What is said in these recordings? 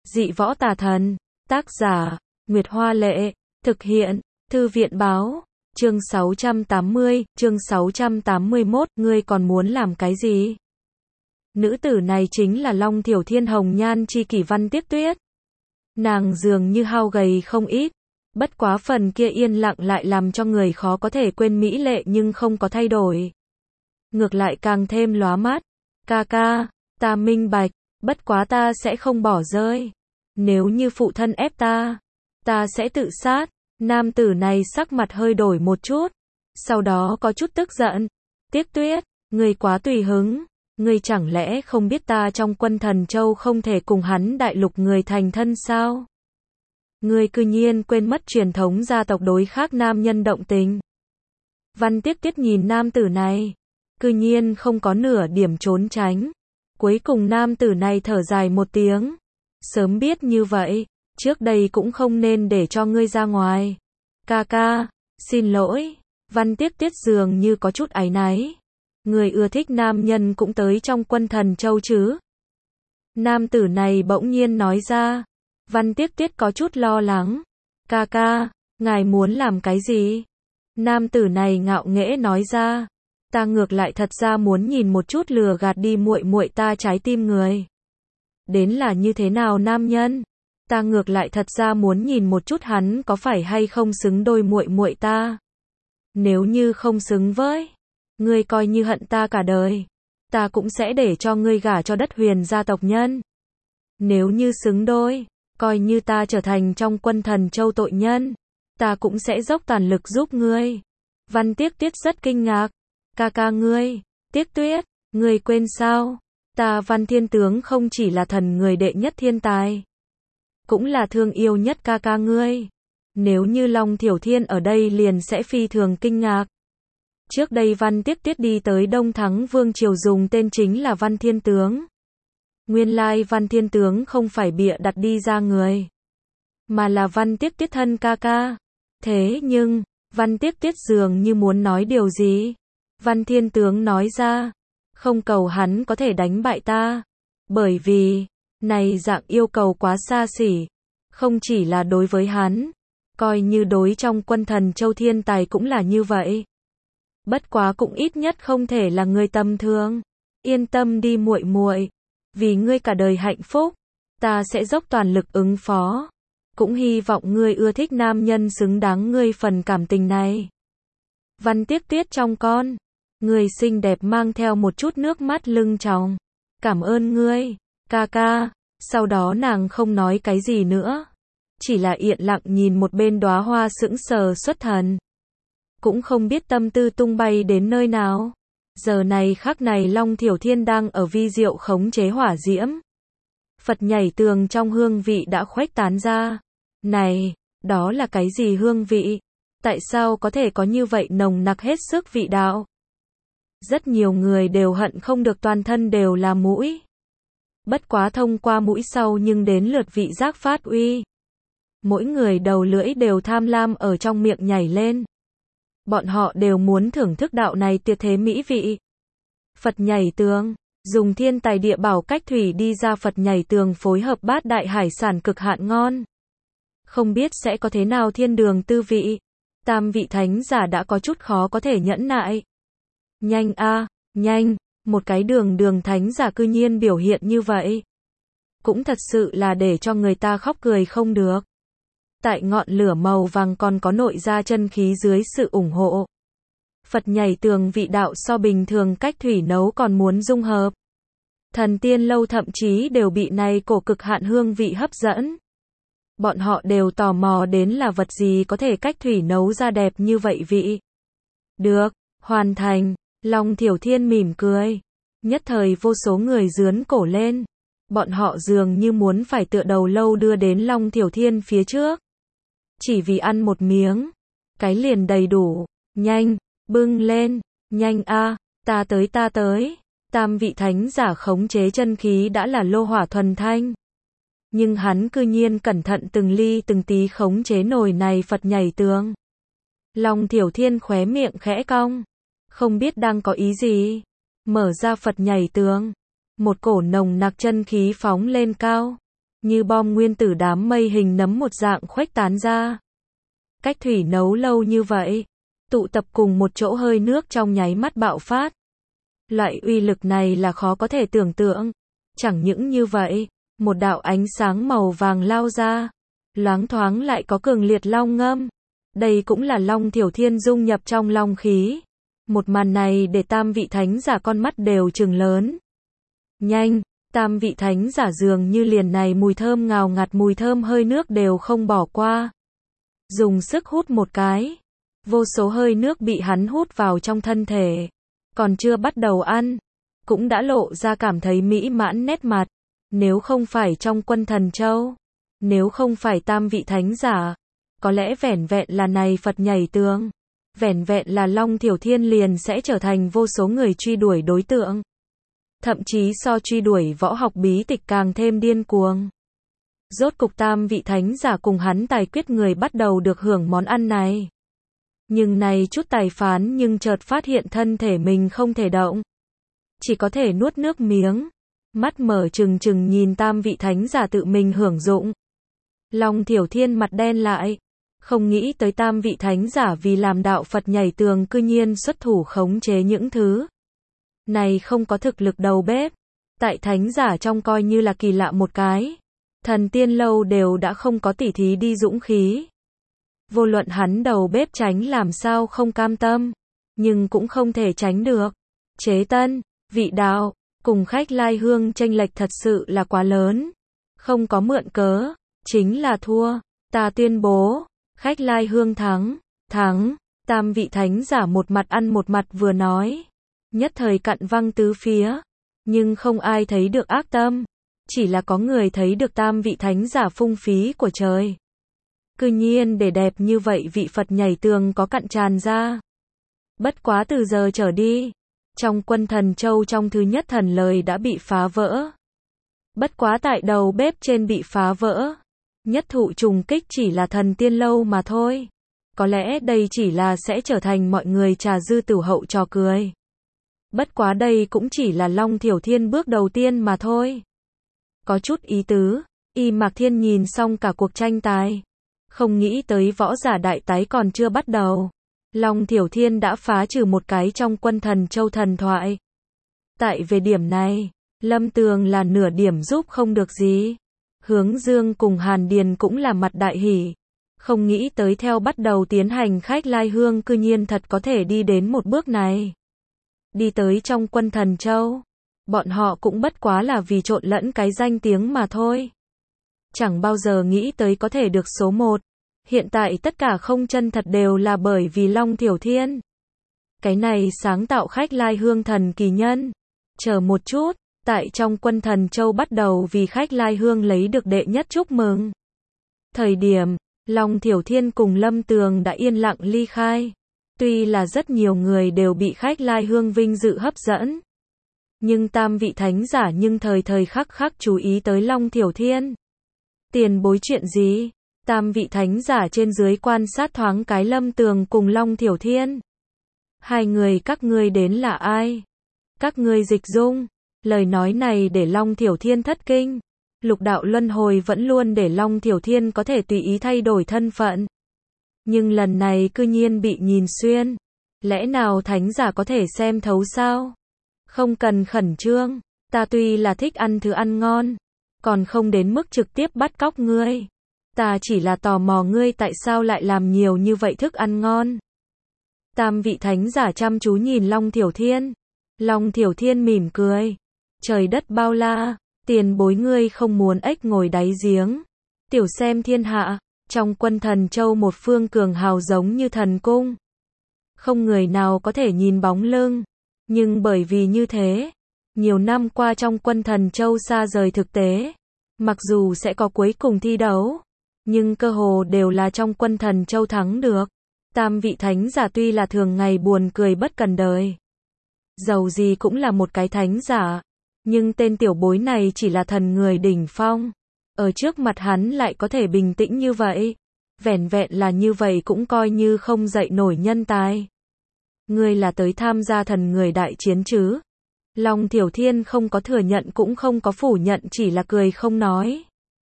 Dị võ tà thần. Tác giả, Nguyệt Hoa Lệ. Thực hiện, Thư viện Báo. Chương 680, chương 681, ngươi còn muốn làm cái gì? Nữ tử này chính là Long Thiểu Thiên hồng nhan chi kỷ Văn Tiếc Tuyết. Nàng dường như hao gầy không ít, bất quá phần kia yên lặng lại làm cho người khó có thể quên mỹ lệ nhưng không có thay đổi. Ngược lại càng thêm lóa mắt. Ca ca, ta minh bạch, bất quá ta sẽ không bỏ rơi. Nếu như phụ thân ép ta sẽ tự sát. Nam tử này sắc mặt hơi đổi một chút, sau đó có chút tức giận. Tiếc Tuyết, ngươi quá tùy hứng, ngươi chẳng lẽ không biết ta trong Quân Thần Châu không thể cùng hắn đại lục người thành thân sao? Ngươi cư nhiên quên mất truyền thống gia tộc đối khác nam nhân động tình. Văn Tiếc Tuyết nhìn nam tử này, cư nhiên không có nửa điểm trốn tránh. Cuối cùng nam tử này thở dài một tiếng. Sớm biết như vậy, trước đây cũng không nên để cho ngươi ra ngoài. Ca ca, xin lỗi. Văn Tiếc Tuyết dường như có chút áy náy. Người ưa thích nam nhân cũng tới trong Quân Thần Châu chứ? Nam tử này bỗng nhiên nói ra. Văn Tiếc Tuyết có chút lo lắng. Ca ca, ngài muốn làm cái gì? Nam tử này ngạo nghễ nói ra. Ta ngược lại thật ra muốn nhìn một chút lừa gạt đi muội muội ta trái tim người. Đến là như thế nào nam nhân? Ta ngược lại thật ra muốn nhìn một chút hắn có phải hay không xứng đôi muội muội ta. Nếu như không xứng với, ngươi coi như hận ta cả đời, ta cũng sẽ để cho ngươi gả cho Đất Huyền gia tộc nhân. Nếu như xứng đôi, coi như ta trở thành trong Quân Thần Châu tội nhân, ta cũng sẽ dốc toàn lực giúp ngươi. Văn Tiếc Tuyết rất kinh ngạc. Ca ca ngươi, Tiếc Tuyết, ngươi quên sao? Ta Văn Thiên Tướng không chỉ là thần người đệ nhất thiên tài, cũng là thương yêu nhất ca ca ngươi. Nếu như Long Thiểu Thiên ở đây liền sẽ phi thường kinh ngạc. Trước đây Văn Tiếc Tuyết đi tới Đông Thắng Vương Triều dùng tên chính là Văn Thiên Tướng. Nguyên lai Văn Thiên Tướng không phải bịa đặt đi ra người, mà là Văn Tiếc Tuyết thân ca ca. Thế nhưng, Văn Tiếc Tuyết dường như muốn nói điều gì. Văn Thiên Tướng nói ra, không cầu hắn có thể đánh bại ta, bởi vì, này dạng yêu cầu quá xa xỉ, không chỉ là đối với hắn, coi như đối trong Quân Thần Châu thiên tài cũng là như vậy. Bất quá cũng ít nhất không thể là người tầm thường. Yên tâm đi muội muội, vì ngươi cả đời hạnh phúc, ta sẽ dốc toàn lực ứng phó. Cũng hy vọng ngươi ưa thích nam nhân xứng đáng ngươi phần cảm tình này. Văn Tiếc Tuyết trong con, người xinh đẹp mang theo một chút nước mắt lưng tròng. Cảm ơn ngươi, ca ca. Sau đó nàng không nói cái gì nữa, chỉ là yên lặng nhìn một bên đóa hoa sững sờ xuất thần. Cũng không biết tâm tư tung bay đến nơi nào. Giờ này khắc này Long Thiểu Thiên đang ở vi diệu khống chế hỏa diễm. Phật nhảy tường trong hương vị đã khuếch tán ra. Này, đó là cái gì hương vị? Tại sao có thể có như vậy nồng nặc hết sức vị đạo? Rất nhiều người đều hận không được toàn thân đều là mũi. Bất quá thông qua mũi sau nhưng đến lượt vị giác phát uy. Mỗi người đầu lưỡi đều tham lam ở trong miệng nhảy lên. Bọn họ đều muốn thưởng thức đạo này tuyệt thế mỹ vị. Phật nhảy tường, dùng thiên tài địa bảo cách thủy đi ra Phật nhảy tường phối hợp bát đại hải sản cực hạn ngon. Không biết sẽ có thế nào thiên đường tư vị. Tam vị thánh giả đã có chút khó có thể nhẫn nại. Nhanh a, nhanh, một cái đường thánh giả cư nhiên biểu hiện như vậy. Cũng thật sự là để cho người ta khóc cười không được. Tại ngọn lửa màu vàng còn có nội gia chân khí dưới sự ủng hộ. Phật nhảy tường vị đạo so bình thường cách thủy nấu còn muốn dung hợp. Thần tiên lâu thậm chí đều bị này cổ cực hạn hương vị hấp dẫn. Bọn họ đều tò mò đến là vật gì có thể cách thủy nấu ra đẹp như vậy vị. Được, hoàn thành. Long Thiểu Thiên mỉm cười. Nhất thời vô số người rướn cổ lên. Bọn họ dường như muốn phải tựa đầu lâu đưa đến Long Thiểu Thiên phía trước. Chỉ vì ăn một miếng. Cái liền đầy đủ. Nhanh, bưng lên. Nhanh a, ta tới. Tam vị thánh giả khống chế chân khí đã là lô hỏa thuần thanh. Nhưng hắn cư nhiên cẩn thận từng ly từng tí khống chế nồi này Phật nhảy tường. Long Thiểu Thiên khóe miệng khẽ cong. Không biết đang có ý gì. Mở ra Phật nhảy tường. Một cổ nồng nặc chân khí phóng lên cao. như bom nguyên tử đám mây hình nấm một dạng khuếch tán ra. Cách thủy nấu lâu như vậy, tụ tập cùng một chỗ hơi nước trong nháy mắt bạo phát. Loại uy lực này là khó có thể tưởng tượng. Chẳng những như vậy, một đạo ánh sáng màu vàng lao ra, loáng thoáng lại có cường liệt long ngâm. Đây cũng là Long Thiểu Thiên dung nhập trong long khí. Một màn này để tam vị thánh giả con mắt đều trừng lớn. Nhanh, tam vị thánh giả dường như liền này mùi thơm ngào ngạt mùi thơm hơi nước đều không bỏ qua. Dùng sức hút một cái, vô số hơi nước bị hắn hút vào trong thân thể. Còn chưa bắt đầu ăn, cũng đã lộ ra cảm thấy mỹ mãn nét mặt. Nếu không phải trong Quân Thần Châu, nếu không phải tam vị thánh giả, có lẽ vẻn vẹn là này Phật nhảy tường, vẻn vẹn là Long Thiểu Thiên liền sẽ trở thành vô số người truy đuổi đối tượng. Thậm chí so truy đuổi võ học bí tịch càng thêm điên cuồng. Rốt cục tam vị thánh giả cùng hắn tài quyết người bắt đầu được hưởng món ăn này. Nhưng này chút tài phán nhưng chợt phát hiện thân thể mình không thể động. Chỉ có thể nuốt nước miếng. Mắt mở trừng trừng nhìn tam vị thánh giả tự mình hưởng dụng. Long Thiểu Thiên mặt đen lại. Không nghĩ tới tam vị thánh giả vì làm đạo Phật nhảy tường cư nhiên xuất thủ khống chế những thứ này không có thực lực đầu bếp. Tại thánh giả trong coi như là kỳ lạ một cái. Thần tiên lâu đều đã không có tỉ thí đi dũng khí. Vô luận hắn đầu bếp tránh làm sao không cam tâm. Nhưng cũng không thể tránh được. Chế Tân, vị đạo, cùng Khách Lai Hương chênh lệch thật sự là quá lớn. Không có mượn cớ, chính là thua. Ta tuyên bố, Khách Lai Hương thắng. Tam vị thánh giả một mặt ăn một mặt vừa nói. Nhất thời cặn văng tứ phía. Nhưng không ai thấy được ác tâm. Chỉ là có người thấy được tam vị thánh giả phung phí của trời. Cư nhiên để đẹp như vậy vị Phật nhảy tường có cặn tràn ra. Bất quá từ giờ trở đi, trong Quân Thần Châu trong thứ nhất thần lời đã bị phá vỡ. Bất quá tại đầu bếp trên bị phá vỡ. Nhất thụ trùng kích chỉ là thần tiên lâu mà thôi. Có lẽ đây chỉ là sẽ trở thành mọi người trà dư tửu hậu trò cười. Bất quá đây cũng chỉ là Long Thiểu Thiên bước đầu tiên mà thôi. Có chút ý tứ, Y Mạc Thiên nhìn xong cả cuộc tranh tài. Không nghĩ tới võ giả đại tái còn chưa bắt đầu. Long Thiểu Thiên đã phá trừ một cái trong Quân Thần Châu thần thoại. Tại về điểm này, Lâm Tường là nửa điểm giúp không được gì. Hướng Dương cùng Hàn Điền cũng là mặt đại hỉ. Không nghĩ tới theo bắt đầu tiến hành Khách Lai Hương cư nhiên thật có thể đi đến một bước này. Đi tới trong Quân Thần Châu, bọn họ cũng bất quá là vì trộn lẫn cái danh tiếng mà thôi. Chẳng bao giờ nghĩ tới có thể được số 1. Hiện tại tất cả không chân thật đều là bởi vì Long Thiểu Thiên. Cái này sáng tạo Khách Lai Hương thần kỳ nhân. Chờ một chút, tại trong Quân Thần Châu bắt đầu vì Khách Lai Hương lấy được đệ nhất chúc mừng. Thời điểm, Long Thiểu Thiên cùng Lâm Tường đã yên lặng ly khai. Tuy là rất nhiều người đều bị Khách Lai Hương vinh dự hấp dẫn. Nhưng tam vị thánh giả nhưng thời thời khắc khắc chú ý tới Long Thiểu Thiên. Tiền bối chuyện gì? Tam vị thánh giả trên dưới quan sát thoáng cái Lâm Tường cùng Long Thiểu Thiên. Hai người các ngươi đến là ai? Các ngươi dịch dung. Lời nói này để Long Thiểu Thiên thất kinh. Lục đạo luân hồi vẫn luôn để Long Thiểu Thiên có thể tùy ý thay đổi thân phận. Nhưng lần này cư nhiên bị nhìn xuyên. Lẽ nào thánh giả có thể xem thấu sao? Không cần khẩn trương. Ta tuy là thích ăn thứ ăn ngon. Còn không đến mức trực tiếp bắt cóc ngươi. Ta chỉ là tò mò ngươi tại sao lại làm nhiều như vậy thức ăn ngon. Tam vị thánh giả chăm chú nhìn Long Thiểu Thiên. Long Thiểu Thiên mỉm cười. Trời đất bao la, tiền bối ngươi không muốn ếch ngồi đáy giếng. Tiểu xem thiên hạ, trong Quân Thần Châu một phương cường hào giống như thần cung. Không người nào có thể nhìn bóng lưng. Nhưng bởi vì như thế, nhiều năm qua trong Quân Thần Châu xa rời thực tế. Mặc dù sẽ có cuối cùng thi đấu, nhưng cơ hồ đều là trong Quân Thần Châu thắng được. Tam vị thánh giả tuy là thường ngày buồn cười bất cần đời. Dầu gì cũng là một cái thánh giả. Nhưng tên tiểu bối này chỉ là thần người đỉnh phong. Ở trước mặt hắn lại có thể bình tĩnh như vậy. Vẻn vẹn là như vậy cũng coi như không dậy nổi nhân tài. Ngươi là tới tham gia thần người đại chiến chứ? Long Thiểu Thiên không có thừa nhận cũng không có phủ nhận, chỉ là cười không nói.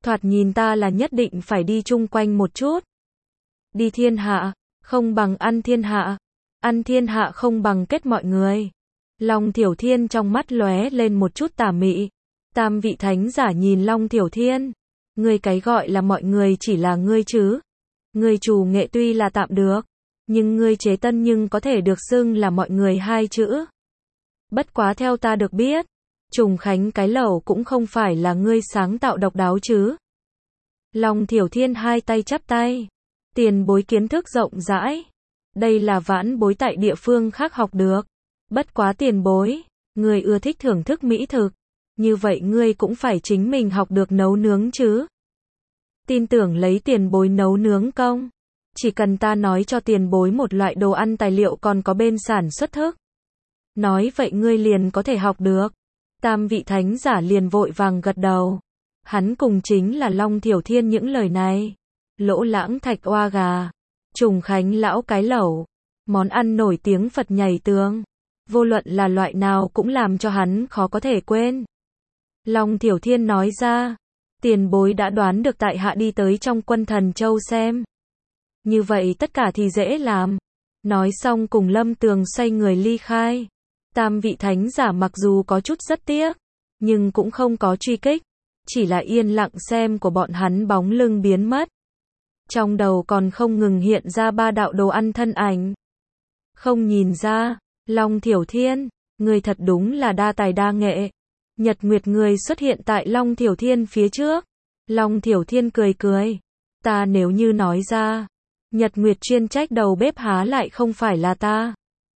Thoạt nhìn ta là nhất định phải đi chung quanh một chút. Đi thiên hạ, không bằng ăn thiên hạ. Ăn thiên hạ không bằng kết mọi người. Long Thiểu Thiên trong mắt lóe lên một chút tà mị. Tam vị thánh giả nhìn Long Thiểu Thiên. Ngươi cái gọi là mọi người chỉ là ngươi chứ. Ngươi chủ nghệ tuy là tạm được. Nhưng ngươi chế tân nhưng có thể được xưng là mọi người hai chữ. Bất quá theo ta được biết. Trùng Khánh cái lẩu cũng không phải là ngươi sáng tạo độc đáo chứ. Long Thiểu Thiên hai tay chắp tay. Tiền bối kiến thức rộng rãi. Đây là vãn bối tại địa phương khác học được. Bất quá tiền bối, ngươi ưa thích thưởng thức mỹ thực. Như vậy ngươi cũng phải chính mình học được nấu nướng chứ. Tin tưởng lấy tiền bối nấu nướng công. Chỉ cần ta nói cho tiền bối một loại đồ ăn tài liệu còn có bên sản xuất thức. Nói vậy ngươi liền có thể học được. Tam vị thánh giả liền vội vàng gật đầu. Hắn cùng chính là Long Thiểu Thiên những lời này. Lỗ Lãng thạch oa gà. Trùng Khánh lão cái lẩu. Món ăn nổi tiếng Phật nhảy tường. Vô luận là loại nào cũng làm cho hắn khó có thể quên. Long Thiểu Thiên nói ra. Tiền bối đã đoán được tại hạ đi tới trong Quân Thần Châu xem. Như vậy tất cả thì dễ làm. Nói xong cùng Lâm Tường xoay người ly khai. Tam vị thánh giả mặc dù có chút rất tiếc. Nhưng cũng không có truy kích. Chỉ là yên lặng xem của bọn hắn bóng lưng biến mất. Trong đầu còn không ngừng hiện ra ba đạo đồ ăn thân ảnh. Không nhìn ra, Long Thiểu Thiên, người thật đúng là đa tài đa nghệ. Nhật Nguyệt người xuất hiện tại Long Thiểu Thiên phía trước. Long Thiểu Thiên cười cười. Ta nếu như nói ra, Nhật Nguyệt chuyên trách đầu bếp há lại không phải là ta.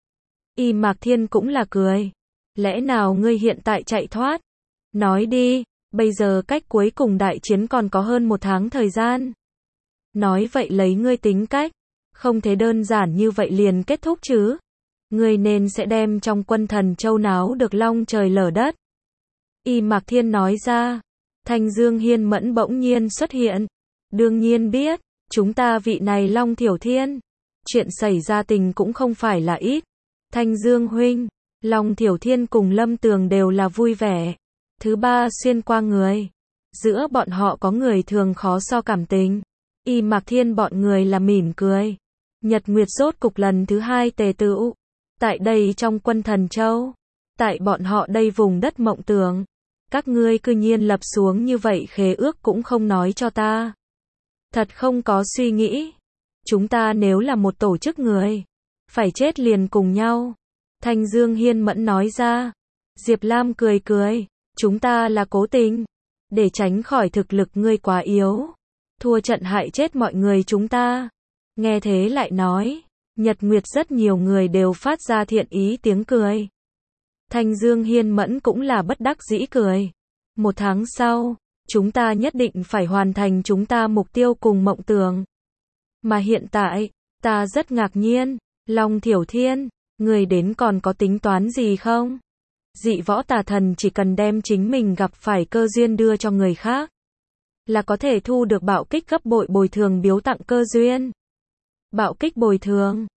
Y Mạc Thiên cũng là cười. Lẽ nào ngươi hiện tại chạy thoát? Nói đi, bây giờ cách cuối cùng đại chiến còn có hơn 1 tháng thời gian. Nói vậy lấy ngươi tính cách, không thể đơn giản như vậy liền kết thúc chứ. Ngươi nên sẽ đem trong Quân Thần Châu náo được long trời lở đất. Y Mạc Thiên nói ra. Thanh Dương Hiên Mẫn bỗng nhiên xuất hiện. Đương nhiên biết, chúng ta vị này Long Thiểu Thiên. Chuyện xảy ra tình cũng không phải là ít. Thanh Dương huynh, Long Thiểu Thiên cùng Lâm Tường đều là vui vẻ. Thứ ba xuyên qua người. Giữa bọn họ có người thường khó so cảm tình. Y Mạc Thiên bọn người là mỉm cười. Nhật Nguyệt rốt cục lần thứ 2 tề tựu. Tại đây trong Quân Thần Châu. Tại bọn họ đây vùng đất mộng tưởng. Các ngươi cư nhiên lập xuống như vậy khế ước cũng không nói cho ta. Thật không có suy nghĩ. Chúng ta nếu là một tổ chức người, phải chết liền cùng nhau. Thanh Dương Hiên Mẫn nói ra. Diệp Lam cười cười. Chúng ta là cố tình. Để tránh khỏi thực lực ngươi quá yếu. Thua trận hại chết mọi người chúng ta. Nghe thế lại nói. Nhật Nguyệt rất nhiều người đều phát ra thiện ý tiếng cười. Thanh Dương Hiên Mẫn cũng là bất đắc dĩ cười. 1 tháng sau, chúng ta nhất định phải hoàn thành chúng ta mục tiêu cùng mộng tưởng. Mà hiện tại, ta rất ngạc nhiên. Long Thiểu Thiên, người đến còn có tính toán gì không? Dị võ tà thần chỉ cần đem chính mình gặp phải cơ duyên đưa cho người khác, là có thể thu được bạo kích gấp bội bồi thường biếu tặng cơ duyên. Bạo kích bồi thường.